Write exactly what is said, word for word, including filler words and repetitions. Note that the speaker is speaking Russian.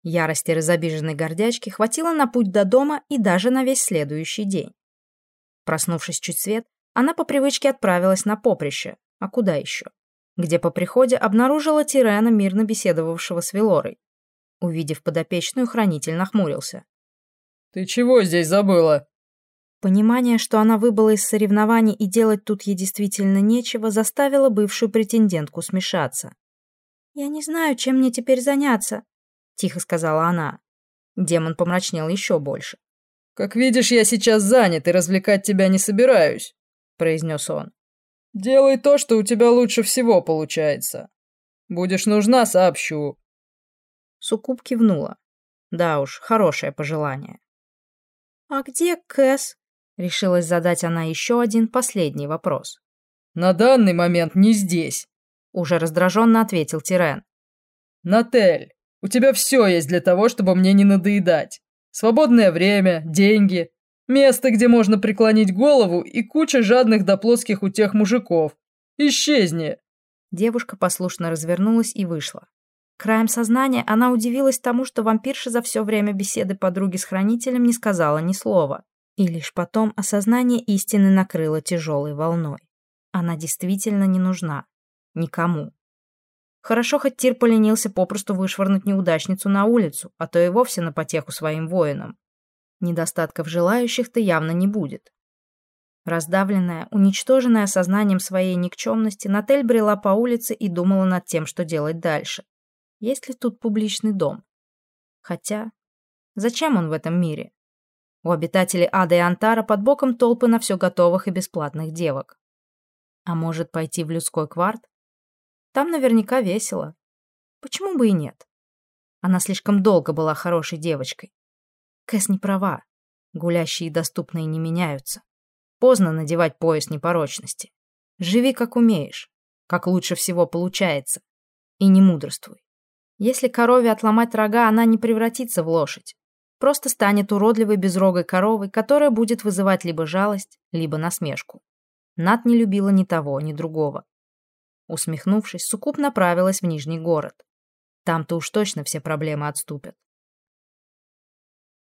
Ярости разобиженной гордячки хватило на путь до дома и даже на весь следующий день. Проснувшись чуть свет, она по привычке отправилась на поприще, а куда еще? Где по приходе обнаружила Тирена, мирно беседовавшего с Велорой. Увидев подопечную, хранитель нахмурился. «Ты чего здесь забыла?» Понимание, что она выбыла из соревнований и делать тут ей действительно нечего, заставило бывшую претендентку смешаться. «Я не знаю, чем мне теперь заняться», — тихо сказала она. Демон помрачнел еще больше. «Как видишь, я сейчас занят и развлекать тебя не собираюсь», — произнес он. «Делай то, что у тебя лучше всего получается. Будешь нужна, сообщу». Суккуб кивнула. Да уж, хорошее пожелание. «А где Кэс?» — решилась задать она еще один последний вопрос. «На данный момент не здесь», — уже раздраженно ответил Тирен. «Натель, у тебя все есть для того, чтобы мне не надоедать. Свободное время, деньги, место, где можно преклонить голову и куча жадных до плоских утех мужиков. Исчезни!» Девушка послушно развернулась и вышла. Краем сознания она удивилась тому, что вампирша за все время беседы подруги с хранителем не сказала ни слова. И лишь потом осознание истины накрыло тяжелой волной. Она действительно не нужна. Никому. Хорошо, хоть Тир поленился попросту вышвырнуть неудачницу на улицу, а то и вовсе на потеху своим воинам. Недостатков желающих-то явно не будет. Раздавленная, уничтоженная сознанием своей никчемности, Натель брела по улице и думала над тем, что делать дальше. Есть ли тут публичный дом? Хотя, зачем он в этом мире? У обитателей Ада и Антара под боком толпы на все готовых и бесплатных девок. А может, пойти в людской кварт? Там наверняка весело. Почему бы и нет? Она слишком долго была хорошей девочкой. Кэс не права. Гулящие и доступные не меняются. Поздно надевать пояс непорочности. Живи как умеешь, как лучше всего получается. И не мудрствуй. Если корове отломать рога, она не превратится в лошадь. Просто станет уродливой безрогой коровой, которая будет вызывать либо жалость, либо насмешку. Нат не любила ни того, ни другого. Усмехнувшись, Суккуб направилась в Нижний город. Там-то уж точно все проблемы отступят.